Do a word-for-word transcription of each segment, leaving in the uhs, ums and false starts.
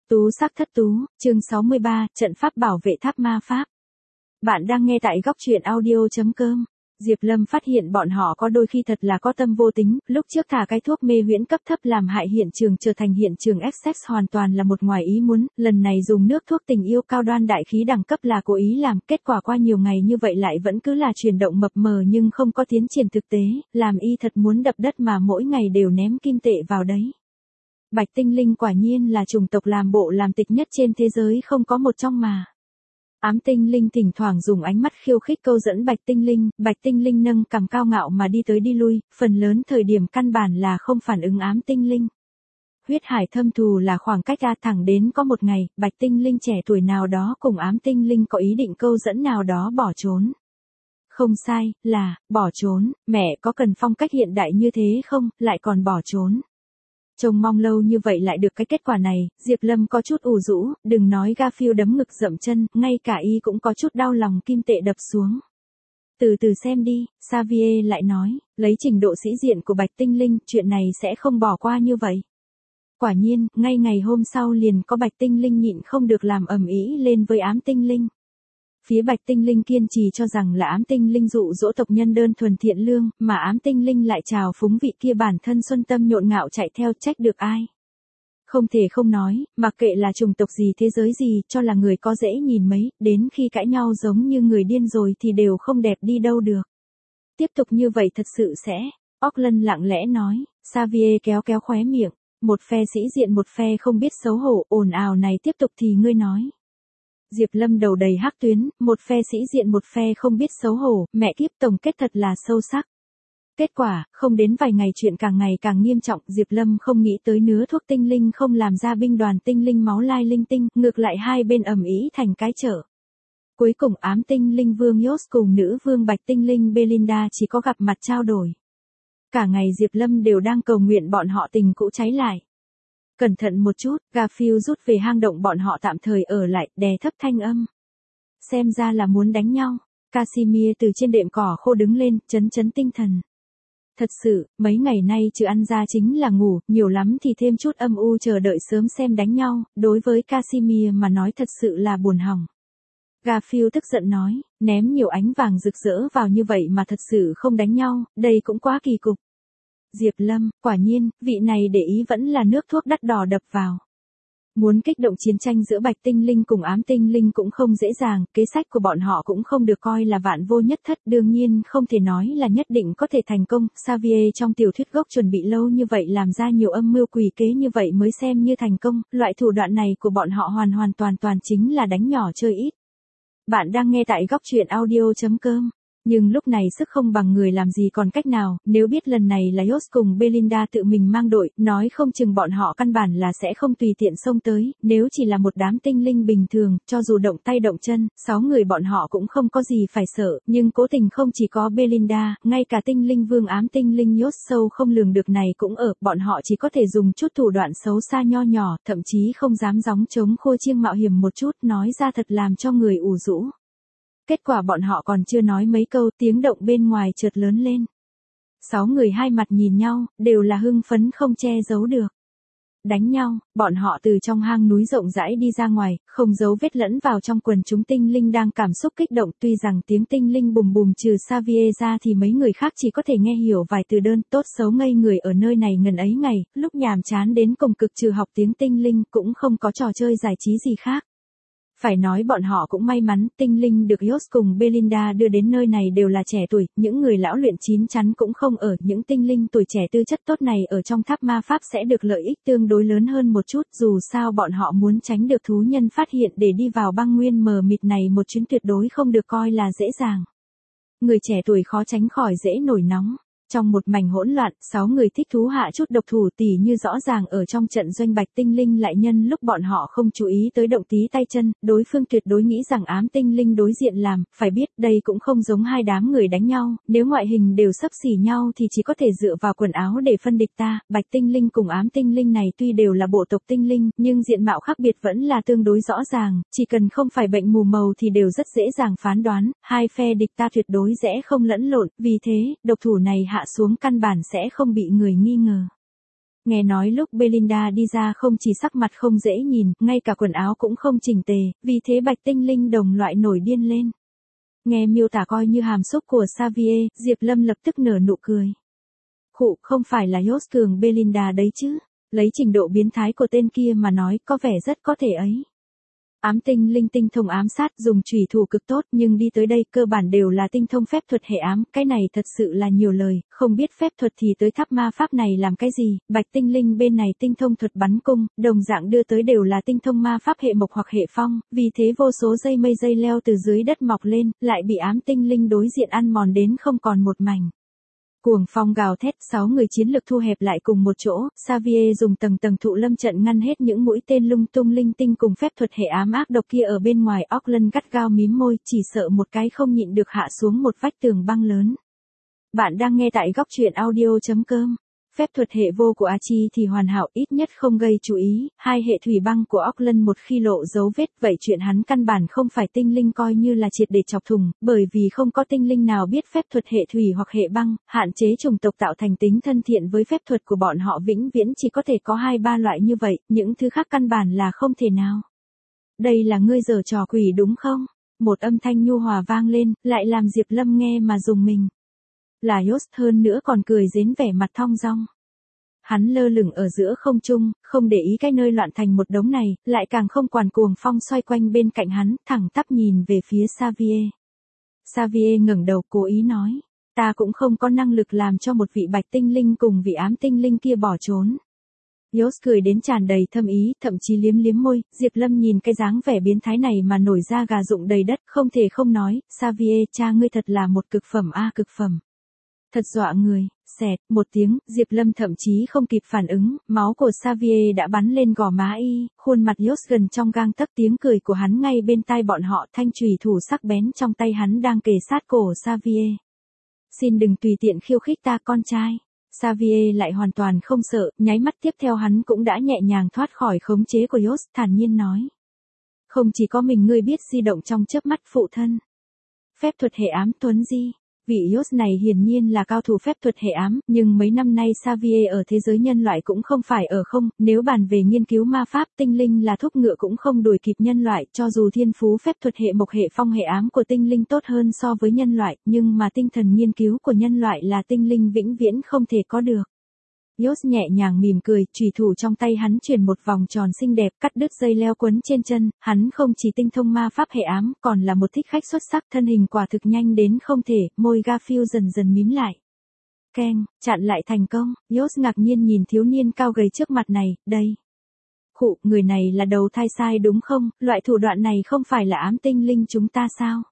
Tú sắc thất tú, chương sáu mươi ba, trận pháp bảo vệ tháp ma pháp. Bạn đang nghe tại góc truyện audio chấm com. Diệp Lâm phát hiện bọn họ có đôi khi thật là có tâm vô tính, lúc trước thả cái thuốc mê huyễn cấp thấp làm hại hiện trường trở thành hiện trường Essex hoàn toàn là một ngoài ý muốn, lần này dùng nước thuốc tình yêu cao đoan đại khí đẳng cấp là cố ý làm, kết quả qua nhiều ngày như vậy lại vẫn cứ là chuyển động mập mờ nhưng không có tiến triển thực tế, làm y thật muốn đập đất mà mỗi ngày đều ném kim tệ vào đấy. Bạch tinh linh quả nhiên là chủng tộc làm bộ làm tịch nhất trên thế giới không có một trong mà. Ám tinh linh thỉnh thoảng dùng ánh mắt khiêu khích câu dẫn bạch tinh linh, bạch tinh linh nâng cằm cao ngạo mà đi tới đi lui, phần lớn thời điểm căn bản là không phản ứng ám tinh linh. Huyết hải thâm thù là khoảng cách ra thẳng đến có một ngày, bạch tinh linh trẻ tuổi nào đó cùng ám tinh linh có ý định câu dẫn nào đó bỏ trốn. Không sai, là, bỏ trốn, mẹ có cần phong cách hiện đại như thế không, lại còn bỏ trốn. Trông mong lâu như vậy lại được cái kết quả này, Diệp Lâm có chút ủ rũ, đừng nói Garfield đấm ngực dậm chân, ngay cả y cũng có chút đau lòng kim tệ đập xuống. Từ từ xem đi, Xavier lại nói, lấy trình độ sĩ diện của Bạch Tinh Linh, chuyện này sẽ không bỏ qua như vậy. Quả nhiên, ngay ngày hôm sau liền có Bạch Tinh Linh nhịn không được làm ầm ĩ lên với ám tinh linh. Phía Bạch Tinh Linh kiên trì cho rằng là ám tinh linh dụ dỗ tộc nhân đơn thuần thiện lương, mà ám tinh linh lại trào phúng vị kia bản thân xuân tâm nhộn ngạo chạy theo trách được ai. Không thể không nói, mặc kệ là chủng tộc gì thế giới gì, cho là người có dễ nhìn mấy, đến khi cãi nhau giống như người điên rồi thì đều không đẹp đi đâu được. Tiếp tục như vậy thật sự sẽ, Auckland lặng lẽ nói, Xavier kéo kéo khóe miệng, một phe sĩ diện một phe không biết xấu hổ, ồn ào này tiếp tục thì ngươi nói. Diệp Lâm đầu đầy hắc tuyến, một phe sĩ diện một phe không biết xấu hổ, mẹ kiếp tổng kết thật là sâu sắc. Kết quả, không đến vài ngày chuyện càng ngày càng nghiêm trọng, Diệp Lâm không nghĩ tới nứa thuốc tinh linh không làm ra binh đoàn tinh linh máu lai linh tinh, ngược lại hai bên ầm ĩ thành cái chợ. Cuối cùng ám tinh linh vương Yos cùng nữ vương bạch tinh linh Belinda chỉ có gặp mặt trao đổi. Cả ngày Diệp Lâm đều đang cầu nguyện bọn họ tình cũ cháy lại. Cẩn thận một chút, Garfield rút về hang động bọn họ tạm thời ở lại, đè thấp thanh âm. Xem ra là muốn đánh nhau. Casimir từ trên đệm cỏ khô đứng lên, chấn chấn tinh thần. Thật sự, mấy ngày nay trừ ăn ra chính là ngủ, nhiều lắm thì thêm chút âm u chờ đợi sớm xem đánh nhau, đối với Casimir mà nói thật sự là buồn hỏng. Garfield tức giận nói, ném nhiều ánh vàng rực rỡ vào như vậy mà thật sự không đánh nhau, đây cũng quá kỳ cục. Diệp Lâm, quả nhiên, vị này để ý vẫn là nước thuốc đắt đỏ đập vào. Muốn kích động chiến tranh giữa Bạch Tinh Linh cùng ám tinh linh cũng không dễ dàng, kế sách của bọn họ cũng không được coi là vạn vô nhất thất, đương nhiên không thể nói là nhất định có thể thành công. Xavier trong tiểu thuyết gốc chuẩn bị lâu như vậy làm ra nhiều âm mưu quỷ kế như vậy mới xem như thành công, loại thủ đoạn này của bọn họ hoàn hoàn toàn toàn chính là đánh nhỏ chơi ít. Bạn đang nghe tại góc truyện audio chấm com. Nhưng lúc này sức không bằng người làm gì còn cách nào, nếu biết lần này là Yos cùng Belinda tự mình mang đội, nói không chừng bọn họ căn bản là sẽ không tùy tiện xông tới, nếu chỉ là một đám tinh linh bình thường, cho dù động tay động chân, sáu người bọn họ cũng không có gì phải sợ, nhưng cố tình không chỉ có Belinda, ngay cả tinh linh vương ám tinh linh Yos sâu không lường được này cũng ở, bọn họ chỉ có thể dùng chút thủ đoạn xấu xa nho nhỏ, thậm chí không dám gióng trống khô chiêng mạo hiểm một chút, nói ra thật làm cho người ủ rũ. Kết quả bọn họ còn chưa nói mấy câu, tiếng động bên ngoài chợt lớn lên. Sáu người hai mặt nhìn nhau, đều là hưng phấn không che giấu được. Đánh nhau, bọn họ từ trong hang núi rộng rãi đi ra ngoài, không giấu vết lẫn vào trong quần chúng tinh linh đang cảm xúc kích động, tuy rằng tiếng tinh linh bùm bùm trừ Xavier ra thì mấy người khác chỉ có thể nghe hiểu vài từ đơn, tốt xấu ngây người ở nơi này ngần ấy ngày, lúc nhàm chán đến cùng cực trừ học tiếng tinh linh cũng không có trò chơi giải trí gì khác. Phải nói bọn họ cũng may mắn, tinh linh được Yos cùng Belinda đưa đến nơi này đều là trẻ tuổi, những người lão luyện chín chắn cũng không ở, những tinh linh tuổi trẻ tư chất tốt này ở trong tháp ma pháp sẽ được lợi ích tương đối lớn hơn một chút, dù sao bọn họ muốn tránh được thú nhân phát hiện để đi vào băng nguyên mờ mịt này một chuyến tuyệt đối không được coi là dễ dàng. Người trẻ tuổi khó tránh khỏi dễ nổi nóng. Trong một mảnh hỗn loạn, sáu người thích thú hạ chút độc thủ tỉ như rõ ràng ở trong trận doanh Bạch Tinh Linh lại nhân lúc bọn họ không chú ý tới động tí tay chân, đối phương tuyệt đối nghĩ rằng ám tinh linh đối diện làm, phải biết đây cũng không giống hai đám người đánh nhau, nếu ngoại hình đều xấp xỉ nhau thì chỉ có thể dựa vào quần áo để phân địch ta, Bạch Tinh Linh cùng ám tinh linh này tuy đều là bộ tộc tinh linh, nhưng diện mạo khác biệt vẫn là tương đối rõ ràng, chỉ cần không phải bệnh mù màu thì đều rất dễ dàng phán đoán, hai phe địch ta tuyệt đối sẽ không lẫn lộn, vì thế, độc thủ này hạ xuống căn bản sẽ không bị người nghi ngờ. Nghe nói lúc Belinda đi ra không chỉ sắc mặt không dễ nhìn, ngay cả quần áo cũng không chỉnh tề, vì thế bạch tinh linh đồng loại nổi điên lên. Nghe miêu tả coi như hàm xúc của Xavier, Diệp Lâm lập tức nở nụ cười. Khụ, không phải là Yost cường Belinda đấy chứ. Lấy trình độ biến thái của tên kia mà nói có vẻ rất có thể ấy. Ám tinh linh tinh thông ám sát dùng chủy thủ cực tốt nhưng đi tới đây cơ bản đều là tinh thông phép thuật hệ ám, cái này thật sự là nhiều lời, không biết phép thuật thì tới tháp ma pháp này làm cái gì, bạch tinh linh bên này tinh thông thuật bắn cung, đồng dạng đưa tới đều là tinh thông ma pháp hệ mộc hoặc hệ phong, vì thế vô số dây mây dây leo từ dưới đất mọc lên, lại bị ám tinh linh đối diện ăn mòn đến không còn một mảnh. Cuồng phong gào thét, sáu người chiến lực thu hẹp lại cùng một chỗ, Xavier dùng tầng tầng thụ lâm trận ngăn hết những mũi tên lung tung linh tinh cùng phép thuật hệ ám ác độc kia ở bên ngoài. Auckland gắt gao mím môi, chỉ sợ một cái không nhịn được hạ xuống một vách tường băng lớn. Bạn đang nghe tại góc truyện audio.com. Phép thuật hệ vô của Archie thì hoàn hảo, ít nhất không gây chú ý, hai hệ thủy băng của Auckland một khi lộ dấu vết, vậy chuyện hắn căn bản không phải tinh linh coi như là triệt để chọc thùng, bởi vì không có tinh linh nào biết phép thuật hệ thủy hoặc hệ băng, hạn chế chủng tộc tạo thành tính thân thiện với phép thuật của bọn họ vĩnh viễn chỉ có thể có hai ba loại như vậy, những thứ khác căn bản là không thể nào. Đây là ngươi giở trò quỷ đúng không? Một âm thanh nhu hòa vang lên, lại làm Diệp Lâm nghe mà rùng mình. Là Yost, hơn nữa còn cười giến vẻ mặt thong dong. Hắn lơ lửng ở giữa không trung, không để ý cái nơi loạn thành một đống này, lại càng không quản cuồng phong xoay quanh bên cạnh hắn, thẳng tắp nhìn về phía Xavier. Xavier ngẩng đầu cố ý nói, ta cũng không có năng lực làm cho một vị bạch tinh linh cùng vị ám tinh linh kia bỏ trốn. Yost cười đến tràn đầy thâm ý, thậm chí liếm liếm môi, Diệp Lâm nhìn cái dáng vẻ biến thái này mà nổi da gà rụng đầy đất, không thể không nói, Xavier cha ngươi thật là một cực phẩm a cực phẩm. Thật dọa người, xẹt, một tiếng, Diệp Lâm thậm chí không kịp phản ứng, máu của Xavier đã bắn lên gò má y, khuôn mặt Yost gần trong gang tấc, tiếng cười của hắn ngay bên tai bọn họ, thanh chùy thủ sắc bén trong tay hắn đang kề sát cổ Xavier. Xin đừng tùy tiện khiêu khích ta con trai. Xavier lại hoàn toàn không sợ, nháy mắt tiếp theo hắn cũng đã nhẹ nhàng thoát khỏi khống chế của Yost, thản nhiên nói. Không chỉ có mình ngươi biết di động trong chớp mắt phụ thân. Phép thuật hệ ám Tuấn Di. Vị Yost này hiển nhiên là cao thủ phép thuật hệ ám, nhưng mấy năm nay Xavier ở thế giới nhân loại cũng không phải ở không, nếu bàn về nghiên cứu ma pháp tinh linh là thúc ngựa cũng không đuổi kịp nhân loại, cho dù thiên phú phép thuật hệ mộc hệ phong hệ ám của tinh linh tốt hơn so với nhân loại, nhưng mà tinh thần nghiên cứu của nhân loại là tinh linh vĩnh viễn không thể có được. Yost nhẹ nhàng mỉm cười, chùy thủ trong tay hắn chuyển một vòng tròn xinh đẹp, cắt đứt dây leo quấn trên chân, hắn không chỉ tinh thông ma pháp hệ ám, còn là một thích khách xuất sắc, thân hình quả thực nhanh đến không thể, môi Garfield dần dần mím lại. Keng, chặn lại thành công, Yost ngạc nhiên nhìn thiếu niên cao gầy trước mặt này, đây. Khụ, người này là đầu thai sai đúng không, loại thủ đoạn này không phải là ám tinh linh chúng ta sao?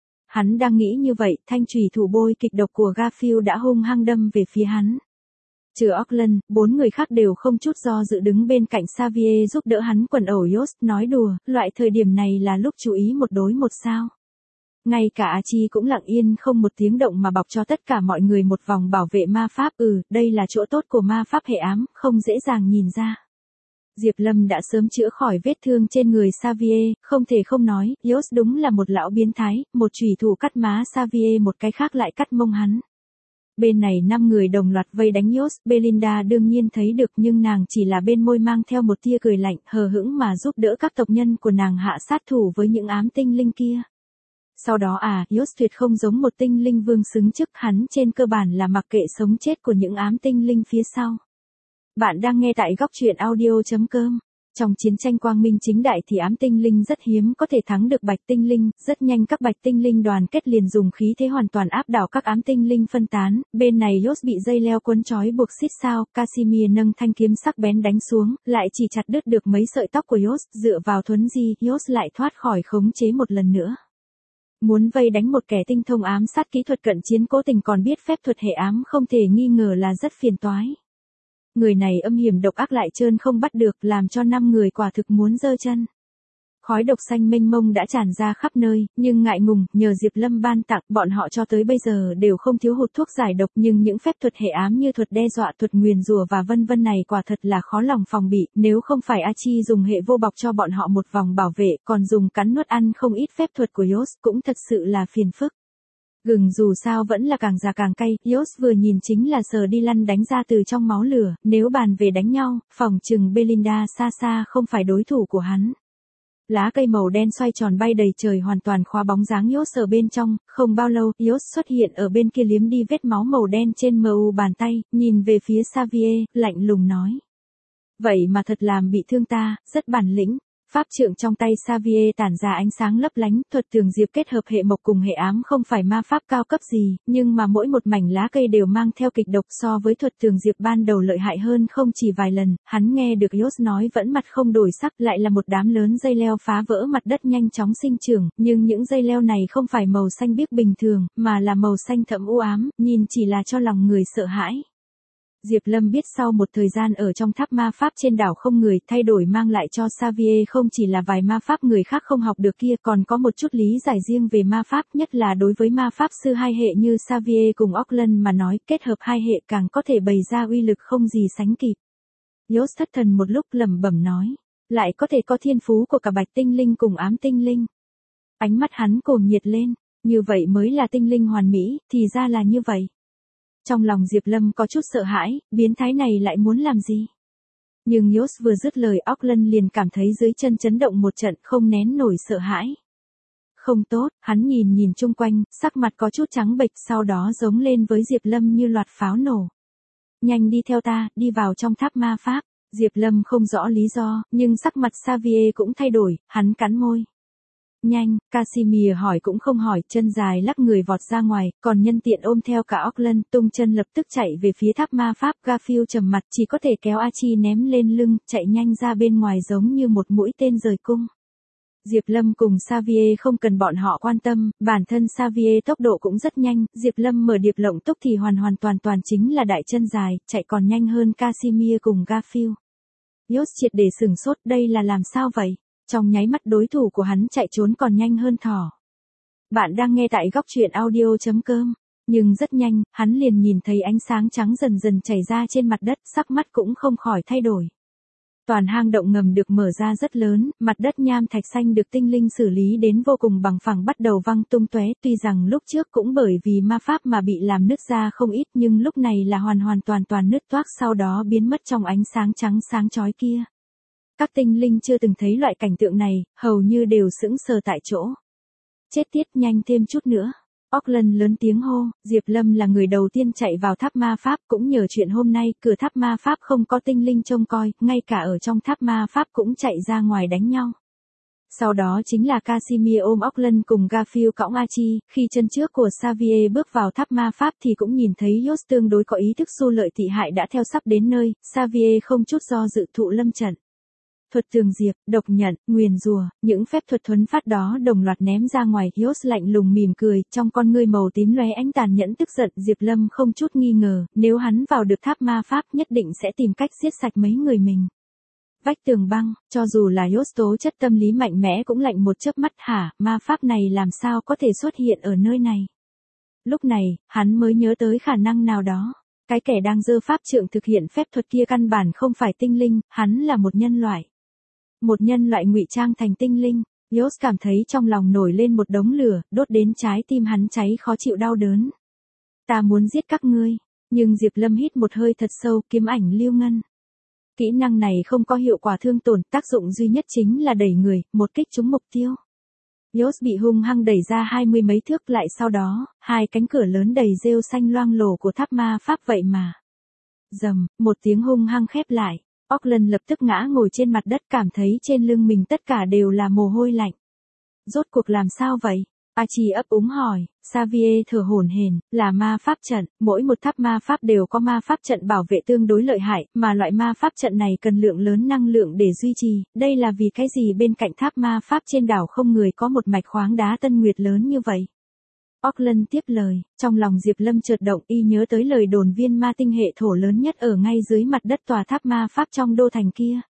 Hắn đang nghĩ như vậy, thanh chùy thủ bôi kịch độc của Garfield đã hung hăng đâm về phía hắn. Trừ Auckland, bốn người khác đều không chút do dự đứng bên cạnh Xavier giúp đỡ hắn quần ẩu. Yost nói đùa, loại thời điểm này là lúc chú ý một đối một sao. Ngay cả Archie cũng lặng yên không một tiếng động mà bọc cho tất cả mọi người một vòng bảo vệ ma pháp. Ừ, đây là chỗ tốt của ma pháp hệ ám, không dễ dàng nhìn ra. Diệp Lâm đã sớm chữa khỏi vết thương trên người Xavier, không thể không nói, Yost đúng là một lão biến thái, một chùy thủ cắt má Xavier, một cái khác lại cắt mông hắn. Bên này năm người đồng loạt vây đánh Yost, Belinda đương nhiên thấy được nhưng nàng chỉ là bên môi mang theo một tia cười lạnh, hờ hững mà giúp đỡ các tộc nhân của nàng hạ sát thủ với những ám tinh linh kia. Sau đó à, Yost tuyệt không giống một tinh linh vương xứng chức, hắn trên cơ bản là mặc kệ sống chết của những ám tinh linh phía sau. Bạn đang nghe tại góc truyện audio.com. Trong chiến tranh quang minh chính đại thì ám tinh linh rất hiếm có thể thắng được bạch tinh linh, rất nhanh các bạch tinh linh đoàn kết liền dùng khí thế hoàn toàn áp đảo các ám tinh linh phân tán, bên này Yost bị dây leo quấn trói buộc xít sao, Casimir nâng thanh kiếm sắc bén đánh xuống, lại chỉ chặt đứt được mấy sợi tóc của Yost, dựa vào thuấn di, Yost lại thoát khỏi khống chế một lần nữa. Muốn vây đánh một kẻ tinh thông ám sát kỹ thuật cận chiến cố tình còn biết phép thuật hệ ám không thể nghi ngờ là rất phiền toái. Người này âm hiểm độc ác lại trơn không bắt được, làm cho năm người quả thực muốn giơ chân. Khói độc xanh mênh mông đã tràn ra khắp nơi, nhưng ngại ngùng, nhờ Diệp Lâm ban tặng, bọn họ cho tới bây giờ đều không thiếu hụt thuốc giải độc, nhưng những phép thuật hệ ám như thuật đe dọa, thuật nguyền rủa và vân vân này quả thật là khó lòng phòng bị, nếu không phải Archie dùng hệ vô bọc cho bọn họ một vòng bảo vệ, còn dùng cắn nuốt ăn không ít phép thuật của Yost, cũng thật sự là phiền phức. Gừng dù sao vẫn là càng già càng cay, Yost vừa nhìn chính là sờ đi lăn đánh ra từ trong máu lửa, nếu bàn về đánh nhau, phòng chừng Belinda xa xa không phải đối thủ của hắn. Lá cây màu đen xoay tròn bay đầy trời hoàn toàn khóa bóng dáng Yost ở bên trong, không bao lâu, Yost xuất hiện ở bên kia liếm đi vết máu màu đen trên mu bàn tay, nhìn về phía Xavier, lạnh lùng nói. Vậy mà thật làm bị thương ta, rất bản lĩnh. Pháp trượng trong tay Xavier tản ra ánh sáng lấp lánh, thuật tường diệp kết hợp hệ mộc cùng hệ ám không phải ma pháp cao cấp gì, nhưng mà mỗi một mảnh lá cây đều mang theo kịch độc so với thuật tường diệp ban đầu lợi hại hơn không chỉ vài lần, hắn nghe được Yost nói vẫn mặt không đổi sắc, lại là một đám lớn dây leo phá vỡ mặt đất nhanh chóng sinh trưởng, nhưng những dây leo này không phải màu xanh biếc bình thường, mà là màu xanh thẫm u ám, nhìn chỉ là cho lòng người sợ hãi. Diệp Lâm biết sau một thời gian ở trong tháp ma pháp trên đảo không người, thay đổi mang lại cho Xavier không chỉ là vài ma pháp người khác không học được kia, còn có một chút lý giải riêng về ma pháp, nhất là đối với ma pháp sư hai hệ như Xavier cùng Auckland mà nói, kết hợp hai hệ càng có thể bày ra uy lực không gì sánh kịp. Yost thất thần một lúc lẩm bẩm nói, lại có thể có thiên phú của cả bạch tinh linh cùng ám tinh linh. Ánh mắt hắn cuồng nhiệt lên, như vậy mới là tinh linh hoàn mỹ, thì ra là như vậy. Trong lòng Diệp Lâm có chút sợ hãi, biến thái này lại muốn làm gì? Nhưng Yost vừa dứt lời, Auckland liền cảm thấy dưới chân chấn động một trận, không nén nổi sợ hãi. Không tốt, hắn nhìn nhìn chung quanh, sắc mặt có chút trắng bệch, sau đó giống lên với Diệp Lâm như loạt pháo nổ. Nhanh đi theo ta, đi vào trong tháp ma pháp. Diệp Lâm không rõ lý do, nhưng sắc mặt Xavier cũng thay đổi, hắn cắn môi. Nhanh, Casimir hỏi cũng không hỏi, chân dài lắc người vọt ra ngoài, còn nhân tiện ôm theo cả Auckland, tung chân lập tức chạy về phía tháp ma pháp. Garfield trầm mặt, chỉ có thể kéo Archie ném lên lưng, chạy nhanh ra bên ngoài giống như một mũi tên rời cung. Diệp Lâm cùng Xavier không cần bọn họ quan tâm, bản thân Xavier tốc độ cũng rất nhanh, Diệp Lâm mở điệp lộng túc thì hoàn hoàn toàn toàn chính là đại chân dài, chạy còn nhanh hơn Casimir cùng Garfield. Yost triệt để sửng sốt, đây là làm sao vậy? Trong nháy mắt đối thủ của hắn chạy trốn còn nhanh hơn thỏ. Bạn đang nghe tại góc truyện audio chấm com. Nhưng rất nhanh, hắn liền nhìn thấy ánh sáng trắng dần dần chảy ra trên mặt đất, sắc mắt cũng không khỏi thay đổi. Toàn hang động ngầm được mở ra rất lớn, mặt đất nham thạch xanh được tinh linh xử lý đến vô cùng bằng phẳng bắt đầu văng tung tóe, tuy rằng lúc trước cũng bởi vì ma pháp mà bị làm nứt ra không ít, nhưng lúc này là hoàn hoàn toàn toàn nứt toác, sau đó biến mất trong ánh sáng trắng sáng chói kia. Các tinh linh chưa từng thấy loại cảnh tượng này, hầu như đều sững sờ tại chỗ. Chết tiết, nhanh thêm chút nữa. Auckland lớn tiếng hô, Diệp Lâm là người đầu tiên chạy vào tháp ma pháp, cũng nhờ chuyện hôm nay, cửa tháp ma pháp không có tinh linh trông coi, ngay cả ở trong tháp ma pháp cũng chạy ra ngoài đánh nhau. Sau đó chính là Casimir ôm Auckland cùng Garfield cõng Archie, khi chân trước của Xavier bước vào tháp ma pháp thì cũng nhìn thấy Yost tương đối có ý thức xu lợi thị hại đã theo sắp đến nơi, Xavier không chút do dự thụ lâm trận. Thuật tường diệp, độc nhận, nguyền rùa, những phép thuật thuấn phát đó đồng loạt ném ra ngoài. Yost lạnh lùng mỉm cười, trong con ngươi màu tím lóe ánh tàn nhẫn tức giận. Diệp Lâm không chút nghi ngờ, nếu hắn vào được tháp ma pháp nhất định sẽ tìm cách giết sạch mấy người mình. Vách tường băng, cho dù là Yost tố chất tâm lý mạnh mẽ cũng lạnh một chớp mắt. Hả, ma pháp này làm sao có thể xuất hiện ở nơi này? Lúc này, hắn mới nhớ tới khả năng nào đó. Cái kẻ đang giơ pháp trượng thực hiện phép thuật kia căn bản không phải tinh linh, hắn là một nhân loại. Một nhân loại ngụy trang thành tinh linh. Yost cảm thấy trong lòng nổi lên một đống lửa, đốt đến trái tim hắn cháy khó chịu đau đớn. Ta muốn giết các ngươi. Nhưng Diệp Lâm hít một hơi thật sâu, kiếm ảnh lưu ngân. Kỹ năng này không có hiệu quả thương tổn, tác dụng duy nhất chính là đẩy người, một kích trúng mục tiêu. Yost bị hung hăng đẩy ra hai mươi mấy thước, lại sau đó, hai cánh cửa lớn đầy rêu xanh loang lổ của tháp ma pháp vậy mà. Rầm, một tiếng hung hăng khép lại. Auckland lập tức ngã ngồi trên mặt đất, cảm thấy trên lưng mình tất cả đều là mồ hôi lạnh. Rốt cuộc làm sao vậy? Archie ấp úng hỏi. Xavier thở hổn hển, là ma pháp trận, mỗi một tháp ma pháp đều có ma pháp trận bảo vệ tương đối lợi hại, mà loại ma pháp trận này cần lượng lớn năng lượng để duy trì, đây là vì cái gì bên cạnh tháp ma pháp trên đảo không người có một mạch khoáng đá tân nguyệt lớn như vậy? Auckland tiếp lời, trong lòng Diệp Lâm chợt động, y nhớ tới lời đồn viên ma tinh hệ thổ lớn nhất ở ngay dưới mặt đất tòa tháp ma pháp trong đô thành kia.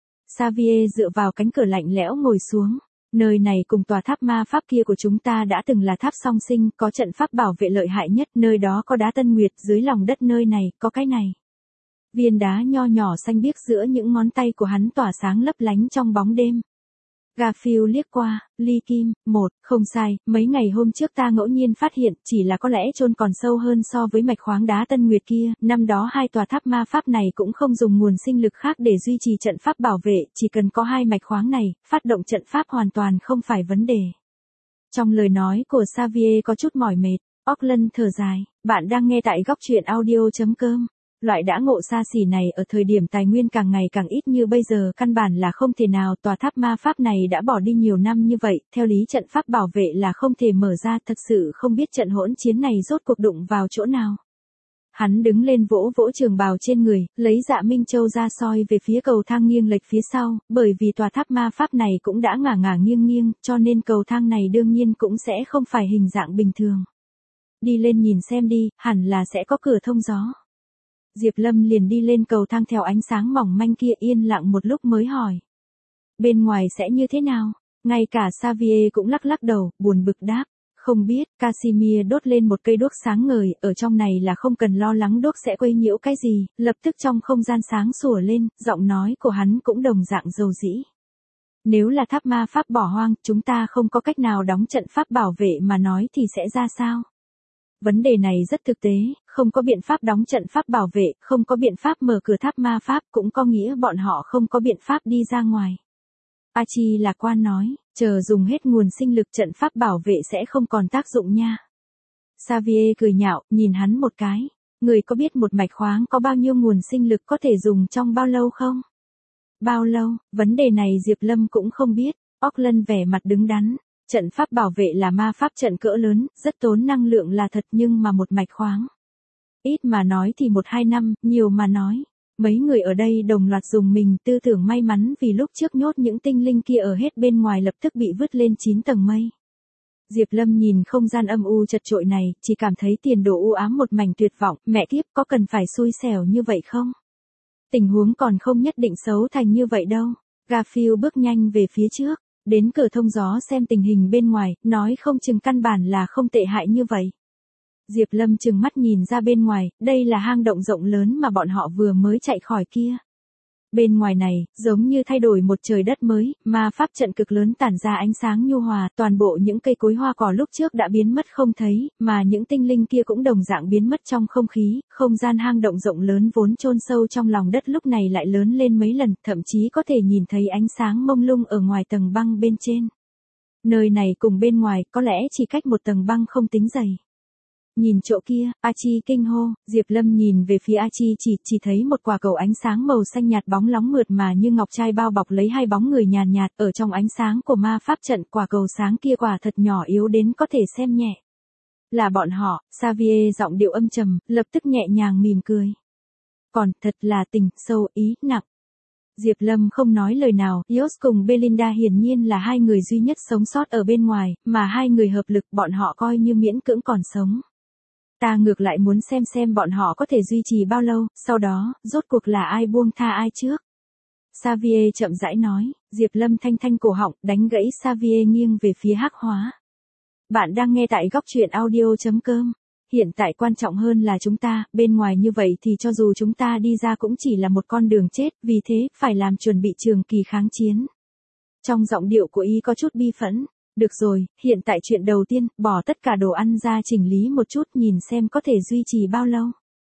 Xavier dựa vào cánh cửa lạnh lẽo ngồi xuống. Nơi này cùng tòa tháp ma pháp kia của chúng ta đã từng là tháp song sinh, có trận pháp bảo vệ lợi hại nhất, nơi đó có đá tân nguyệt, dưới lòng đất nơi này, có cái này. Viên đá nho nhỏ xanh biếc giữa những ngón tay của hắn tỏa sáng lấp lánh trong bóng đêm. Garfield liếc qua, Ly Kim, một, không sai, mấy ngày hôm trước ta ngẫu nhiên phát hiện, chỉ là có lẽ chôn còn sâu hơn so với mạch khoáng đá Tân Nguyệt kia, năm đó hai tòa tháp ma pháp này cũng không dùng nguồn sinh lực khác để duy trì trận pháp bảo vệ, chỉ cần có hai mạch khoáng này, phát động trận pháp hoàn toàn không phải vấn đề. Trong lời nói của Xavier có chút mỏi mệt, Auckland thở dài, bạn đang nghe tại góc truyện audio.com. Loại đã ngộ xa xỉ này ở thời điểm tài nguyên càng ngày càng ít như bây giờ căn bản là không thể nào, tòa tháp ma pháp này đã bỏ đi nhiều năm như vậy, theo lý trận pháp bảo vệ là không thể mở ra, thật sự không biết trận hỗn chiến này rốt cuộc đụng vào chỗ nào. Hắn đứng lên vỗ vỗ trường bào trên người, lấy Dạ Minh Châu ra soi về phía cầu thang nghiêng lệch phía sau, bởi vì tòa tháp ma pháp này cũng đã ngả ngả nghiêng nghiêng, cho nên cầu thang này đương nhiên cũng sẽ không phải hình dạng bình thường. Đi lên nhìn xem đi, hẳn là sẽ có cửa thông gió. Diệp Lâm liền đi lên cầu thang theo ánh sáng mỏng manh kia, yên lặng một lúc mới hỏi. Bên ngoài sẽ như thế nào? Ngay cả Xavier cũng lắc lắc đầu, buồn bực đáp. Không biết, Casimir đốt lên một cây đuốc sáng ngời, ở trong này là không cần lo lắng đuốc sẽ quấy nhiễu cái gì, lập tức trong không gian sáng sủa lên, giọng nói của hắn cũng đồng dạng dầu dĩ. Nếu là tháp ma pháp bỏ hoang, chúng ta không có cách nào đóng trận pháp bảo vệ mà nói thì sẽ ra sao? Vấn đề này rất thực tế, không có biện pháp đóng trận pháp bảo vệ, không có biện pháp mở cửa tháp ma pháp, cũng có nghĩa bọn họ không có biện pháp đi ra ngoài. Archie lạc quan nói, chờ dùng hết nguồn sinh lực trận pháp bảo vệ sẽ không còn tác dụng nha. Xavier cười nhạo, nhìn hắn một cái. Người có biết một mạch khoáng có bao nhiêu nguồn sinh lực có thể dùng trong bao lâu không? Bao lâu, vấn đề này Diệp Lâm cũng không biết. Auckland vẻ mặt đứng đắn. Trận pháp bảo vệ là ma pháp trận cỡ lớn, rất tốn năng lượng là thật, nhưng mà một mạch khoáng. Ít mà nói thì một hai năm, nhiều mà nói. Mấy người ở đây đồng loạt dùng mình, tư tưởng may mắn vì lúc trước nhốt những tinh linh kia ở hết bên ngoài lập tức bị vứt lên chín tầng mây. Diệp Lâm nhìn không gian âm u chật chội này, chỉ cảm thấy tiền đồ u ám một mảnh tuyệt vọng, mẹ kiếp có cần phải xui xẻo như vậy không? Tình huống còn không nhất định xấu thành như vậy đâu. Garfield bước nhanh về phía trước, đến cửa thông gió xem tình hình bên ngoài, nói không chừng căn bản là không tệ hại như vậy. Diệp Lâm chừng mắt nhìn ra bên ngoài, đây là hang động rộng lớn mà bọn họ vừa mới chạy khỏi kia. Bên ngoài này, giống như thay đổi một trời đất mới, ma pháp trận cực lớn tản ra ánh sáng nhu hòa, toàn bộ những cây cối hoa cỏ lúc trước đã biến mất không thấy, mà những tinh linh kia cũng đồng dạng biến mất trong không khí, không gian hang động rộng lớn vốn chôn sâu trong lòng đất lúc này lại lớn lên mấy lần, thậm chí có thể nhìn thấy ánh sáng mông lung ở ngoài tầng băng bên trên. Nơi này cùng bên ngoài có lẽ chỉ cách một tầng băng không tính dày. Nhìn chỗ kia, Archie kinh hô, Diệp Lâm nhìn về phía Archie chỉ, chỉ thấy một quả cầu ánh sáng màu xanh nhạt bóng lóng mượt mà như ngọc trai bao bọc lấy hai bóng người nhàn nhạt, ở trong ánh sáng của ma pháp trận, quả cầu sáng kia quả thật nhỏ yếu đến có thể xem nhẹ. Là bọn họ, Xavier giọng điệu âm trầm, lập tức nhẹ nhàng mỉm cười. Còn, thật là tình, sâu, ý, nặng. Diệp Lâm không nói lời nào, Yos cùng Belinda hiển nhiên là hai người duy nhất sống sót ở bên ngoài, mà hai người hợp lực bọn họ coi như miễn cưỡng còn sống. Ta ngược lại muốn xem xem bọn họ có thể duy trì bao lâu, sau đó, rốt cuộc là ai buông tha ai trước. Xavier chậm rãi nói, Diệp Lâm thanh thanh cổ họng, đánh gãy Xavier nghiêng về phía hắc hóa. Bạn đang nghe tại góc truyện audio.com. Hiện tại quan trọng hơn là chúng ta, bên ngoài như vậy thì cho dù chúng ta đi ra cũng chỉ là một con đường chết, vì thế, phải làm chuẩn bị trường kỳ kháng chiến. Trong giọng điệu của y có chút bi phẫn. Được rồi, hiện tại chuyện đầu tiên, bỏ tất cả đồ ăn ra chỉnh lý một chút nhìn xem có thể duy trì bao lâu.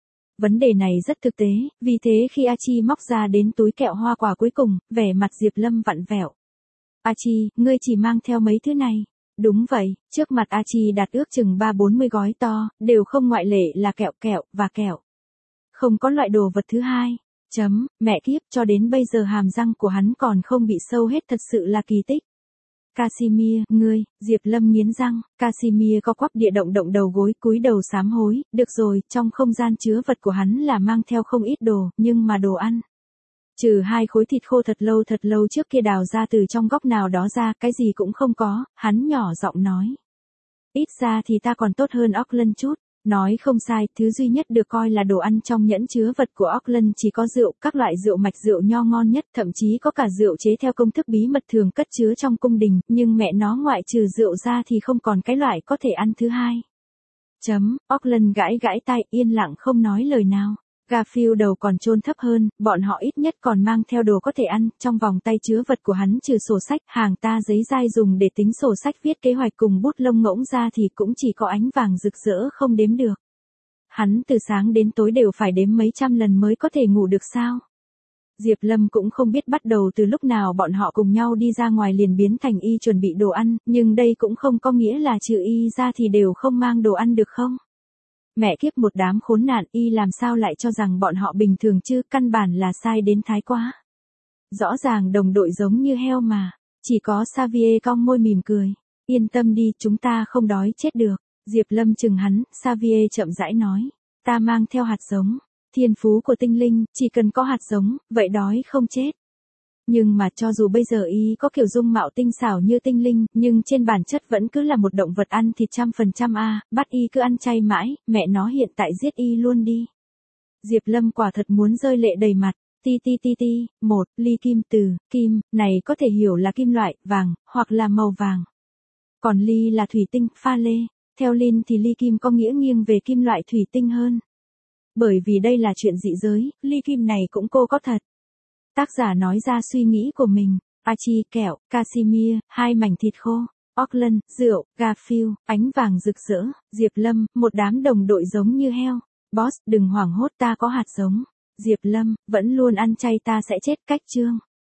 Vấn đề này rất thực tế, vì thế khi Archie móc ra đến túi kẹo hoa quả cuối cùng, vẻ mặt Diệp Lâm vặn vẹo. Archie, ngươi chỉ mang theo mấy thứ này. Đúng vậy, trước mặt Archie đặt ước chừng ba bốn mươi gói to, đều không ngoại lệ là kẹo kẹo, và kẹo. Không có loại đồ vật thứ hai. Chấm, mẹ kiếp, cho đến bây giờ hàm răng của hắn còn không bị sâu hết, thật sự là kỳ tích. Casimir, ngươi, Diệp Lâm nghiến răng, Casimir co quắp địa động động đầu gối, cúi đầu sám hối, được rồi, trong không gian chứa vật của hắn là mang theo không ít đồ, nhưng mà đồ ăn. Trừ hai khối thịt khô thật lâu thật lâu trước kia đào ra từ trong góc nào đó ra, cái gì cũng không có, hắn nhỏ giọng nói. Ít ra thì ta còn tốt hơn Auckland chút. Nói không sai, thứ duy nhất được coi là đồ ăn trong nhẫn chứa vật của Auckland chỉ có rượu, các loại rượu mạch rượu nho ngon nhất, thậm chí có cả rượu chế theo công thức bí mật thường cất chứa trong cung đình, nhưng mẹ nó ngoại trừ rượu ra thì không còn cái loại có thể ăn thứ hai. Chấm, Auckland gãi gãi tai, yên lặng không nói lời nào. Garfield đầu còn chôn thấp hơn, bọn họ ít nhất còn mang theo đồ có thể ăn, trong vòng tay chứa vật của hắn trừ sổ sách, hàng ta giấy dai dùng để tính sổ sách viết kế hoạch cùng bút lông ngỗng ra thì cũng chỉ có ánh vàng rực rỡ không đếm được. Hắn từ sáng đến tối đều phải đếm mấy trăm lần mới có thể ngủ được sao? Diệp Lâm cũng không biết bắt đầu từ lúc nào bọn họ cùng nhau đi ra ngoài liền biến thành y chuẩn bị đồ ăn, nhưng đây cũng không có nghĩa là trừ y ra thì đều không mang đồ ăn được không? Mẹ kiếp một đám khốn nạn, y làm sao lại cho rằng bọn họ bình thường chứ, căn bản là sai đến thái quá. Rõ ràng đồng đội giống như heo mà, chỉ có Xavier cong môi mỉm cười. Yên tâm đi, chúng ta không đói chết được. Diệp Lâm chừng hắn, Xavier chậm rãi nói. Ta mang theo hạt giống, thiên phú của tinh linh, chỉ cần có hạt giống, vậy đói không chết. Nhưng mà cho dù bây giờ y có kiểu dung mạo tinh xảo như tinh linh, nhưng trên bản chất vẫn cứ là một động vật ăn thịt trăm phần trăm a, bắt y cứ ăn chay mãi, mẹ nó hiện tại giết y luôn đi. Diệp Lâm quả thật muốn rơi lệ đầy mặt. Ti ti ti ti, một, ly kim từ, kim, này có thể hiểu là kim loại, vàng, hoặc là màu vàng. Còn ly là thủy tinh, pha lê. Theo Lin thì ly kim có nghĩa nghiêng về kim loại thủy tinh hơn. Bởi vì đây là chuyện dị giới, ly kim này cũng cô có thật. Tác giả nói ra suy nghĩ của mình. Archie kẹo, Casimir, hai mảnh thịt khô. Auckland, rượu, Garfield, ánh vàng rực rỡ, Diệp Lâm, một đám đồng đội giống như heo. Boss, đừng hoảng hốt, ta có hạt giống. Diệp Lâm, vẫn luôn ăn chay ta sẽ chết cách chương.